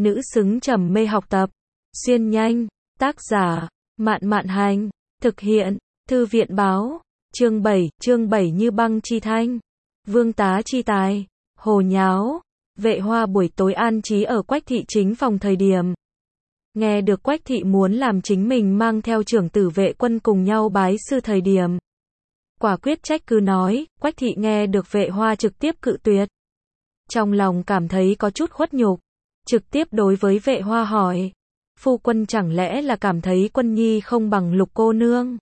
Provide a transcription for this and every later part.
nữ xứng trầm mê học tập. Xuyên nhanh, tác giả, Mạn Mạn Hành, thực hiện, Thư viện báo, chương 7 như băng chi thanh, vương tá chi tài, hồ nháo, Vệ Hoa buổi tối an trí ở Quách thị chính phòng thời điểm. Nghe được Quách thị muốn làm chính mình mang theo trưởng tử Vệ Quân cùng nhau bái sư thời điểm. Quả quyết trách cứ nói, Quách thị nghe được Vệ Hoa trực tiếp cự tuyệt. Trong lòng cảm thấy có chút khuất nhục, trực tiếp đối với Vệ Hoa hỏi, phu quân chẳng lẽ là cảm thấy Quân nhi không bằng Lục cô nương?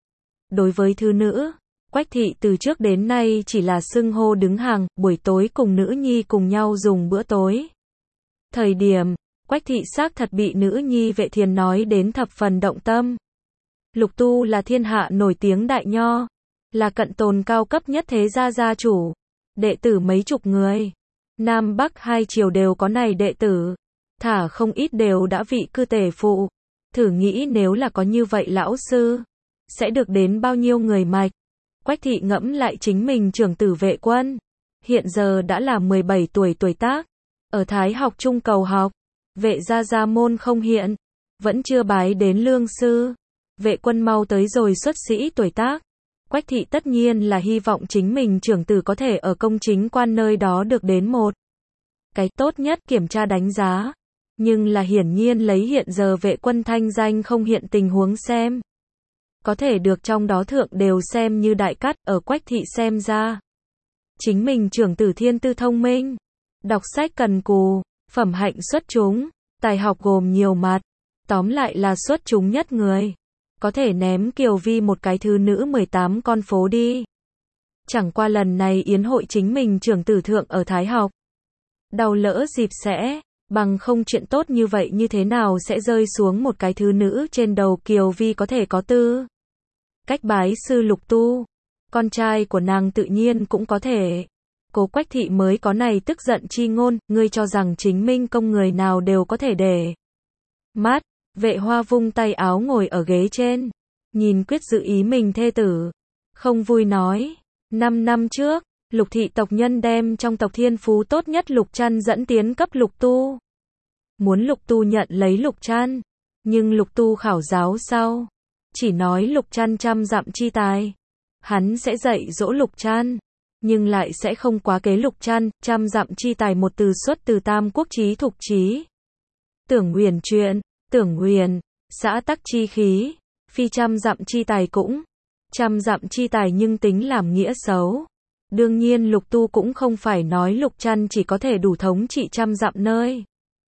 Đối với thư nữ, Quách thị từ trước đến nay chỉ là xưng hô đứng hàng, buổi tối cùng nữ nhi cùng nhau dùng bữa tối. Thời điểm, Quách thị xác thật bị nữ nhi Vệ Thiền nói đến thập phần động tâm. Lục tu là thiên hạ nổi tiếng đại nho, là cận tồn cao cấp nhất thế gia gia chủ, đệ tử mấy chục người. Nam Bắc hai triều đều có này đệ tử, thả không ít đều đã vị cư tể phụ. Thử nghĩ nếu là có như vậy lão sư, sẽ được đến bao nhiêu người mạch. Quách thị ngẫm lại chính mình trưởng tử Vệ Quân, hiện giờ đã là 17 tuổi tuổi tác, ở Thái học trung cầu học, Vệ gia môn không hiện, vẫn chưa bái đến lương sư. Vệ Quân mau tới rồi xuất sĩ tuổi tác. Quách thị tất nhiên là hy vọng chính mình trưởng tử có thể ở công chính quan nơi đó được đến một cái tốt nhất kiểm tra đánh giá. Nhưng là hiển nhiên lấy hiện giờ Vệ Quân thanh danh không hiện tình huống xem, có thể được trong đó thượng đều xem như đại cát. Ở Quách thị xem ra, chính mình trưởng tử thiên tư thông minh, đọc sách cần cù, phẩm hạnh xuất chúng, tài học gồm nhiều mặt, tóm lại là xuất chúng nhất người. Có thể ném Kiều Vi một cái thư nữ 18 con phố đi. Chẳng qua lần này yến hội chính mình trưởng tử thượng ở Thái học, đau lỡ dịp sẽ, bằng không chuyện tốt như vậy như thế nào sẽ rơi xuống một cái thư nữ trên đầu. Kiều Vi có thể có tư cách bái sư Lục tu, con trai của nàng tự nhiên cũng có thể. Cố Quách thị mới có này tức giận chi ngôn, ngươi cho rằng chính minh công người nào đều có thể để mắt. Vệ Hoa vung tay áo ngồi ở ghế trên, nhìn quyết dự ý mình thê tử, không vui nói, 5 năm trước, Lục thị tộc nhân đem trong tộc thiên phú tốt nhất Lục Trăn dẫn tiến cấp Lục tu. Muốn Lục tu nhận lấy Lục Trăn, nhưng Lục tu khảo giáo sau, chỉ nói Lục Trăn trăm dặm chi tài, hắn sẽ dạy dỗ Lục Trăn, nhưng lại sẽ không quá kế Lục Trăn. Trăm dặm chi tài một từ xuất từ Tam Quốc chí Thục chí. Tưởng Huyền chuyện, Tưởng Huyền, xã tắc chi khí, phi trăm dặm chi tài cũng. Trăm dặm chi tài nhưng tính làm nghĩa xấu. Đương nhiên Lục tu cũng không phải nói Lục Trăn chỉ có thể đủ thống trị trăm dặm nơi,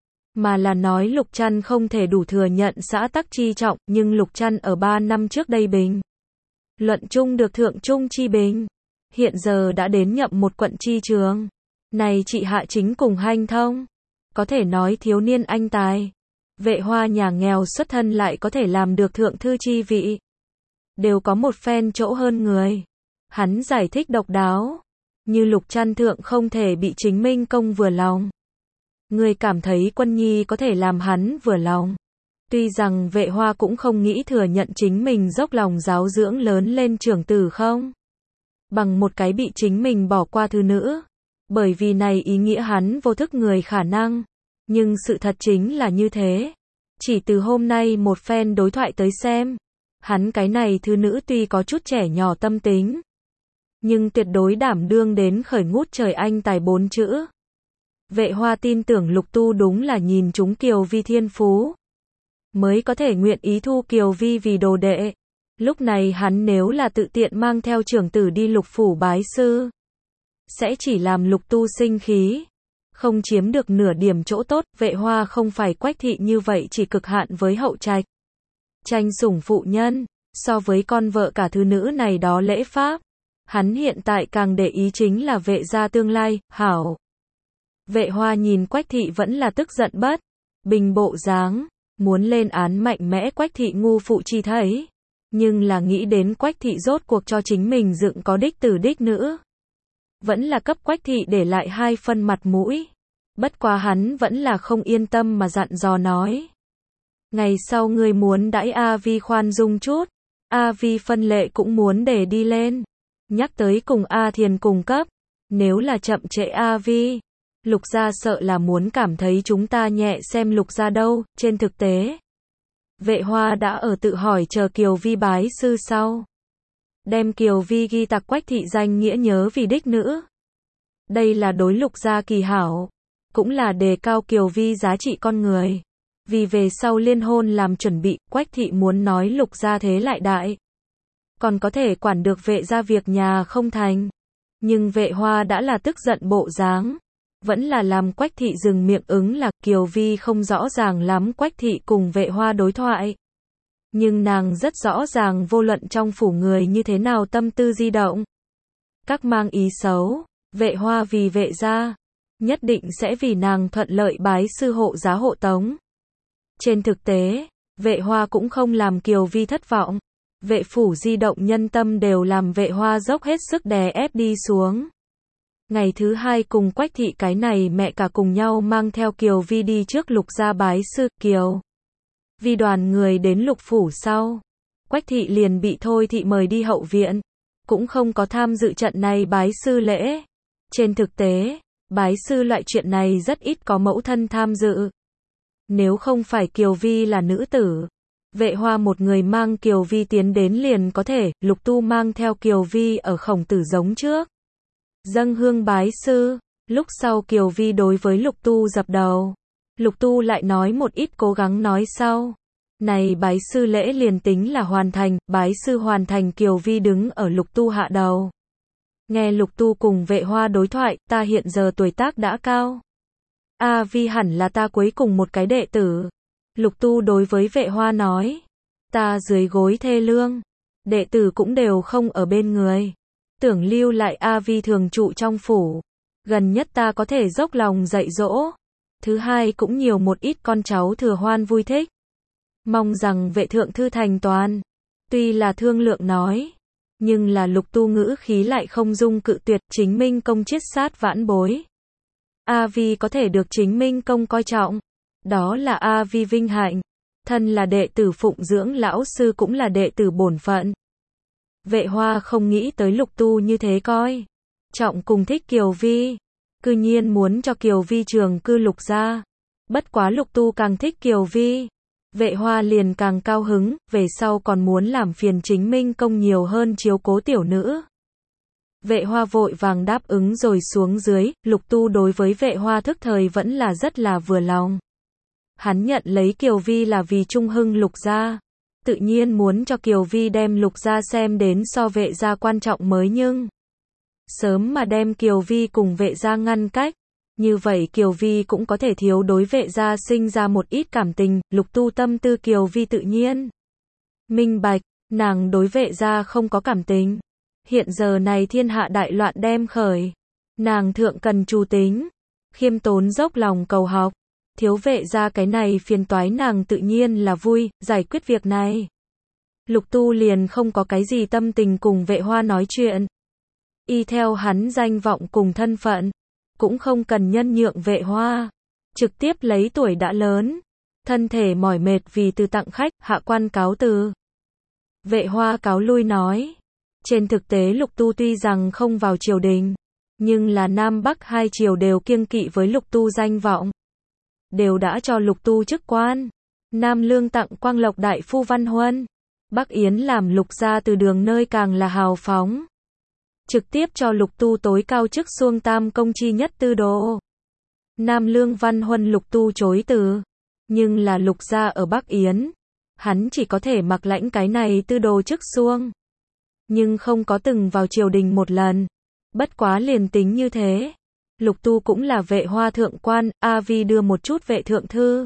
mà là nói Lục Trăn không thể đủ thừa nhận xã tắc chi trọng. Nhưng Lục Trăn ở 3 năm trước đây bình luận chung được thượng trung chi bình, hiện giờ đã đến nhậm một quận chi trường. Này trị hạ chính cùng hanh thông, có thể nói thiếu niên anh tài. Vệ Hoa nhà nghèo xuất thân lại có thể làm được thượng thư chi vị, đều có một phen chỗ hơn người. Hắn giải thích độc đáo, như Lục Trăn thượng không thể bị chính minh công vừa lòng. Người cảm thấy Quân nhi có thể làm hắn vừa lòng. Tuy rằng Vệ Hoa cũng không nghĩ thừa nhận chính mình dốc lòng giáo dưỡng lớn lên trưởng tử không bằng một cái bị chính mình bỏ qua thư nữ, bởi vì này ý nghĩa hắn vô thức người khả năng. Nhưng sự thật chính là như thế. Chỉ từ hôm nay một phen đối thoại tới xem, hắn cái này thư nữ tuy có chút trẻ nhỏ tâm tính, nhưng tuyệt đối đảm đương đến khởi ngút trời anh tài 4 chữ. Vệ Hoa tin tưởng Lục tu đúng là nhìn chúng Kiều Vi thiên phú, mới có thể nguyện ý thu Kiều Vi vì đồ đệ. Lúc này hắn nếu là tự tiện mang theo trưởng tử đi Lục phủ bái sư, sẽ chỉ làm Lục tu sinh khí, không chiếm được nửa điểm chỗ tốt. Vệ Hoa không phải Quách thị như vậy chỉ cực hạn với hậu trạch, tranh sủng phụ nhân, so với con vợ cả thứ nữ này đó lễ pháp, hắn hiện tại càng để ý chính là Vệ gia tương lai, hảo. Vệ Hoa nhìn Quách thị vẫn là tức giận bất bình bộ dáng, muốn lên án mạnh mẽ Quách thị ngu phụ chi thấy, nhưng là nghĩ đến Quách thị rốt cuộc cho chính mình dựng có đích tử đích nữ, vẫn là cấp Quách thị để lại 2 phân mặt mũi. Bất quá hắn vẫn là không yên tâm mà dặn dò nói, ngày sau ngươi muốn đãi A Vi khoan dung chút, A Vi phân lệ cũng muốn để đi lên, nhắc tới cùng A Thiền cùng cấp, nếu là chậm trễ A Vi, Lục gia sợ là muốn cảm thấy chúng ta nhẹ xem Lục gia đâu, trên thực tế. Vệ Hoa đã ở tự hỏi chờ Kiều Vi bái sư sau. Đem Kiều Vi ghi tặc Quách thị danh nghĩa nhớ vì đích nữ. Đây là đối Lục gia kỳ hảo, cũng là đề cao Kiều Vi giá trị con người. Vì về sau liên hôn làm chuẩn bị, Quách thị muốn nói Lục gia thế lại đại. Còn có thể quản được Vệ gia việc nhà không thành. Nhưng Vệ Hoa đã là tức giận bộ dáng. Vẫn là làm Quách thị dừng miệng ứng là Kiều Vi không rõ ràng lắm Quách thị cùng Vệ Hoa đối thoại. Nhưng nàng rất rõ ràng vô luận trong phủ người như thế nào tâm tư di động. Các mang ý xấu, Vệ Hoa vì Vệ gia, nhất định sẽ vì nàng thuận lợi bái sư hộ giá hộ tống. Trên thực tế, Vệ Hoa cũng không làm Kiều Vi thất vọng. Vệ phủ di động nhân tâm đều làm Vệ Hoa dốc hết sức đè ép đi xuống. Ngày thứ hai cùng Quách thị cái này mẹ cả cùng nhau mang theo Kiều Vi đi trước Lục gia bái sư. Kiều Vi đoàn người đến Lục phủ sau, Quách thị liền bị Thôi thị mời đi hậu viện, cũng không có tham dự trận này bái sư lễ. Trên thực tế, bái sư loại chuyện này rất ít có mẫu thân tham dự. Nếu không phải Kiều Vi là nữ tử, Vệ Hoa một người mang Kiều Vi tiến đến liền có thể. Lục Tu mang theo Kiều Vi ở Khổng Tử giống trước, dâng hương bái sư. Lúc sau Kiều Vi đối với Lục Tu dập đầu. Lục Tu lại nói một ít cố gắng nói sau. Này bái sư lễ liền tính là hoàn thành, bái sư hoàn thành Kiều Vi đứng ở Lục Tu hạ đầu. Nghe Lục Tu cùng Vệ Hoa đối thoại, ta hiện giờ tuổi tác đã cao. A Vi hẳn là ta cuối cùng một cái đệ tử. Lục Tu đối với Vệ Hoa nói. Ta dưới gối thê lương. Đệ tử cũng đều không ở bên người. Tưởng lưu lại A Vi thường trụ trong phủ. Gần nhất ta có thể dốc lòng dạy dỗ. Thứ hai cũng nhiều một ít con cháu thừa hoan vui thích. Mong rằng Vệ thượng thư thành toàn. Tuy là thương lượng nói, nhưng là Lục Tu ngữ khí lại không dung cự tuyệt. Chính Minh công chiết sát vãn bối. A Vi có thể được Chính Minh công coi trọng, đó là A Vi vinh hạnh. Thân là đệ tử phụng dưỡng lão sư cũng là đệ tử bổn phận. Vệ Hoa không nghĩ tới Lục Tu như thế coi trọng cùng thích Kiều Vi, cư nhiên muốn cho Kiều Vi trường cư Lục gia. Bất quá Lục Tu càng thích Kiều Vi, Vệ Hoa liền càng cao hứng, về sau còn muốn làm phiền Chính Minh công nhiều hơn chiếu cố tiểu nữ. Vệ Hoa vội vàng đáp ứng rồi xuống dưới. Lục Tu đối với Vệ Hoa thức thời vẫn là rất là vừa lòng. Hắn nhận lấy Kiều Vi là vì trung hưng Lục gia, tự nhiên muốn cho Kiều Vi đem Lục gia xem đến so Vệ gia quan trọng mới, nhưng sớm mà đem Kiều Vi cùng Vệ gia ngăn cách, như vậy Kiều Vi cũng có thể thiếu đối Vệ gia sinh ra một ít cảm tình. Lục Tu tâm tư Kiều Vi tự nhiên minh bạch, nàng đối Vệ gia không có cảm tình. Hiện giờ này thiên hạ đại loạn đem khởi, nàng thượng cần chu tính, khiêm tốn dốc lòng cầu học, thiếu Vệ gia cái này phiền toái nàng tự nhiên là vui giải quyết việc này. Lục Tu liền không có cái gì tâm tình cùng Vệ Hoa nói chuyện. Y theo hắn danh vọng cùng thân phận, cũng không cần nhân nhượng Vệ Hoa, trực tiếp lấy tuổi đã lớn, thân thể mỏi mệt vì từ tặng khách, hạ quan cáo từ. Vệ Hoa cáo lui nói. Trên thực tế Lục Tu tuy rằng không vào triều đình, nhưng là Nam Bắc hai triều đều kiêng kỵ với Lục Tu danh vọng, đều đã cho Lục Tu chức quan. Nam Lương tặng Quang Lộc đại phu văn huân, Bắc Yến làm Lục gia từ đường nơi càng là hào phóng, trực tiếp cho Lục Tu tối cao chức Xuông Tam công chi nhất tư đồ. Nam Lương văn huân Lục Tu chối từ, nhưng là Lục gia ở Bắc Yến, hắn chỉ có thể mặc lãnh cái này tư đồ chức Xuông, nhưng không có từng vào triều đình một lần. Bất quá liền tính như thế, Lục Tu cũng là Vệ Hoa thượng quan. A Vi đưa một chút Vệ thượng thư.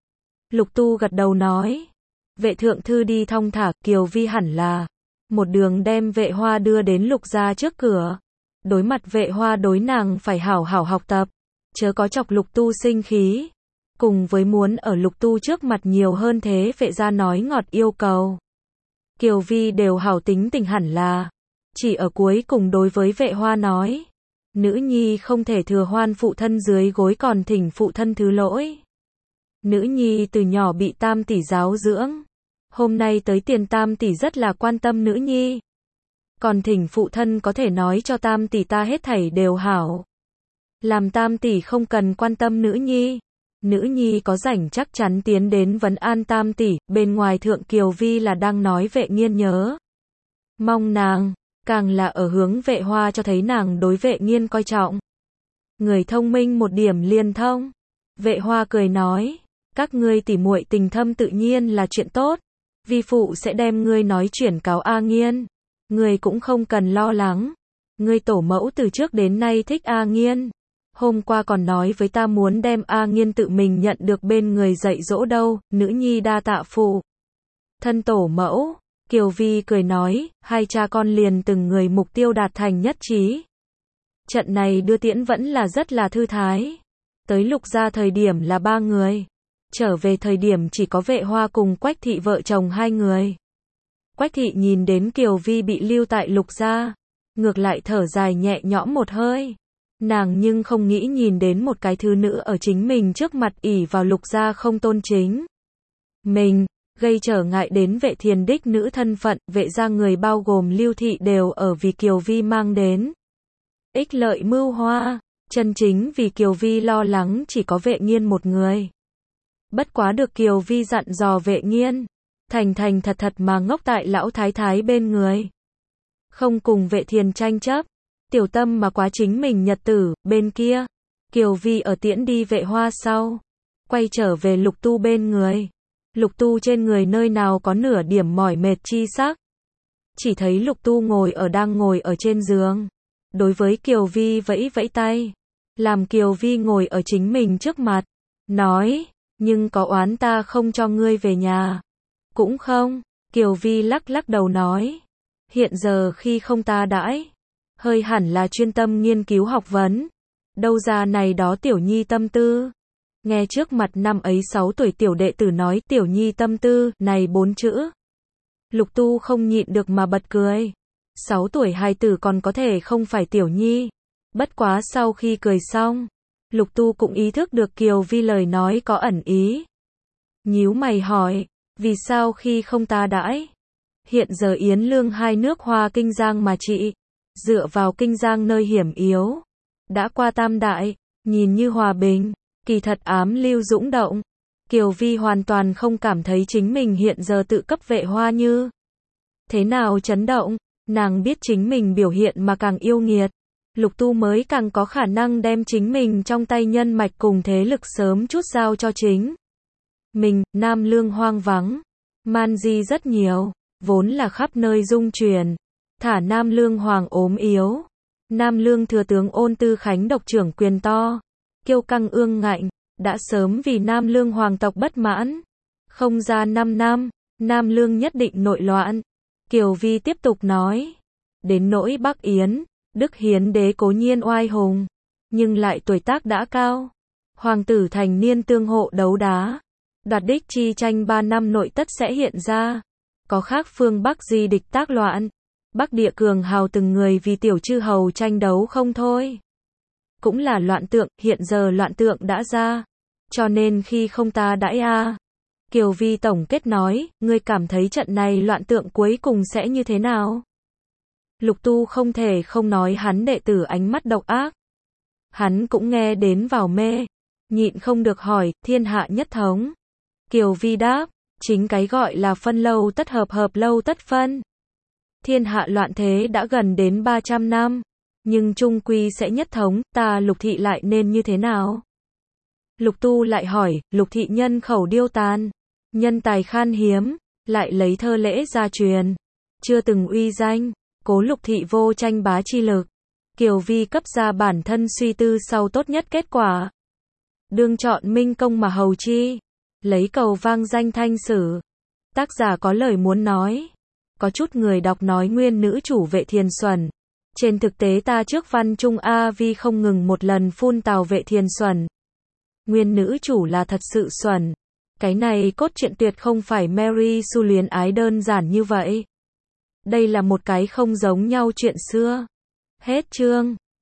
Lục Tu gật đầu nói, Vệ thượng thư đi thong thả. Kiều Vi hẳn là một đường đem Vệ Hoa đưa đến Lục gia trước cửa. Đối mặt Vệ Hoa đối nàng phải hảo hảo học tập, chớ có chọc Lục Tu sinh khí, cùng với muốn ở Lục Tu trước mặt nhiều hơn thế Vệ gia nói ngọt yêu cầu. Kiều Vi đều hảo tính tình hẳn là, chỉ ở cuối cùng đối với Vệ Hoa nói, nữ nhi không thể thừa hoan phụ thân dưới gối, còn thỉnh phụ thân thứ lỗi. Nữ nhi từ nhỏ bị Tam tỷ giáo dưỡng, hôm nay tới tiền Tam tỷ rất là quan tâm nữ nhi, còn thỉnh phụ thân có thể nói cho Tam tỷ ta hết thảy đều hảo. Làm tam tỷ không cần quan tâm nữ nhi. Nữ nhi có rảnh chắc chắn tiến đến vấn an tam tỷ, bên ngoài Thượng Kiều Vi là đang nói Vệ Nghiên nhớ mong nàng, càng là ở hướng Vệ Hoa cho thấy nàng đối Vệ Nghiên coi trọng. Người thông minh một điểm liền thông. Vệ Hoa cười nói, các ngươi tỉ muội tình thâm tự nhiên là chuyện tốt. Vi phụ sẽ đem ngươi nói chuyển cáo A Nghiên. Ngươi cũng không cần lo lắng. Ngươi tổ mẫu từ trước đến nay thích A Nghiên. Hôm qua còn nói với ta muốn đem A Nghiên tự mình nhận được bên người dạy dỗ đâu, nữ nhi đa tạ phụ thân tổ mẫu. Kiều Vi cười nói, hai cha con liền từng người mục tiêu đạt thành nhất trí. Trận này đưa tiễn vẫn là rất là thư thái. Tới Lục gia thời điểm là 3 người. Trở về thời điểm chỉ có Vệ Hoa cùng Quách thị vợ chồng 2 người. Quách thị nhìn đến Kiều Vi bị lưu tại Lục gia, ngược lại thở dài nhẹ nhõm một hơi. Nàng nhưng không nghĩ nhìn đến một cái thứ nữ ở chính mình trước mặt ỷ vào Lục gia không tôn chính mình, gây trở ngại đến Vệ Thiền đích nữ thân phận. Vệ gia người bao gồm Lưu thị đều ở vì Kiều Vi mang đến ích lợi mưu hoa, chân chính vì Kiều Vi lo lắng chỉ có Vệ Nghiên một người. Bất quá được Kiều Vi dặn dò Vệ Nghiên, thành thành thật thật mà ngốc tại lão thái thái bên người. Không cùng Vệ Thiền tranh chấp, tiểu tâm mà quá chính mình nhật tử. Bên kia, Kiều Vi ở tiễn đi Vệ Hoa sau, quay trở về Lục Tu bên người. Lục Tu trên người nơi nào có nửa điểm mỏi mệt chi sắc. Chỉ thấy Lục Tu đang ngồi ở trên giường. Đối với Kiều Vi vẫy vẫy tay. Làm Kiều Vi ngồi ở chính mình trước mặt. Nói, nhưng có oán ta không cho ngươi về nhà? Cũng không. Kiều Vi lắc lắc đầu nói. Hiện giờ khi không ta đãi, hơi hẳn là chuyên tâm nghiên cứu học vấn. Đâu ra này đó tiểu nhi tâm tư. Nghe trước mặt năm ấy 6 tuổi tiểu đệ tử nói tiểu nhi tâm tư, này 4 chữ. Lục Tu không nhịn được mà bật cười. 6 tuổi hài tử còn có thể không phải tiểu nhi. Bất quá sau khi cười xong, Lục Tu cũng ý thức được Kiều Vi lời nói có ẩn ý. Nhíu mày hỏi, vì sao khi không ta đãi? Hiện giờ Yến Lương hai nước Hoa Kinh Giang mà trị, dựa vào Kinh Giang nơi hiểm yếu, đã qua tam đại, nhìn như hòa bình, kỳ thật ám lưu dũng động. Kiều Vi hoàn toàn không cảm thấy chính mình hiện giờ tự cấp Vệ Hoa như thế nào chấn động. Nàng biết chính mình biểu hiện mà càng yêu nghiệt, Lục Tu mới càng có khả năng đem chính mình trong tay nhân mạch cùng thế lực sớm chút giao cho chính mình. Nam Lương hoang vắng, man di rất nhiều, vốn là khắp nơi dung truyền. Thả Nam Lương hoàng ốm yếu, Nam Lương thừa tướng Ôn Tư Khánh độc trưởng quyền to, kiêu căng ương ngạnh, đã sớm vì Nam Lương hoàng tộc bất mãn. Không ra 5 năm, Nam Lương nhất định nội loạn. Kiều Vi tiếp tục nói, đến nỗi Bắc Yến, Đức Hiến đế cố nhiên oai hùng, nhưng lại tuổi tác đã cao. Hoàng tử thành niên tương hộ đấu đá, đoạt đích chi tranh 3 năm nội tất sẽ hiện ra. Có khác phương Bắc di địch tác loạn, Bắc địa cường hào từng người vì tiểu chư hầu tranh đấu không thôi. Cũng là loạn tượng, hiện giờ loạn tượng đã ra, cho nên khi không ta đãi a. Kiều Vi tổng kết nói, ngươi cảm thấy trận này loạn tượng cuối cùng sẽ như thế nào? Lục Tu không thể không nói hắn đệ tử ánh mắt độc ác. Hắn cũng nghe đến vào mê, nhịn không được hỏi, thiên hạ nhất thống. Kiều Vi đáp, chính cái gọi là phân lâu tất hợp, hợp lâu tất phân. Thiên hạ loạn thế đã gần đến 300 năm, nhưng chung quy sẽ nhất thống, ta Lục thị lại nên như thế nào? Lục Tu lại hỏi, Lục thị nhân khẩu điêu tàn, nhân tài khan hiếm, lại lấy thơ lễ gia truyền, chưa từng uy danh, cố Lục thị vô tranh bá chi lực. Kiều Vi cấp ra bản thân suy tư sau tốt nhất kết quả. Đương chọn minh công mà hầu chi, lấy cầu vang danh thanh sử. Tác giả có lời muốn nói. Có chút người đọc nói nguyên nữ chủ Vệ Thiền xuẩn. Trên thực tế ta trước văn trung A Vi không ngừng một lần phun tào Vệ Thiền xuẩn. Nguyên nữ chủ là thật sự xuẩn. Cái này cốt truyện tuyệt không phải Mary Sue luyến ái đơn giản như vậy. Đây là một cái không giống nhau chuyện xưa. Hết chương.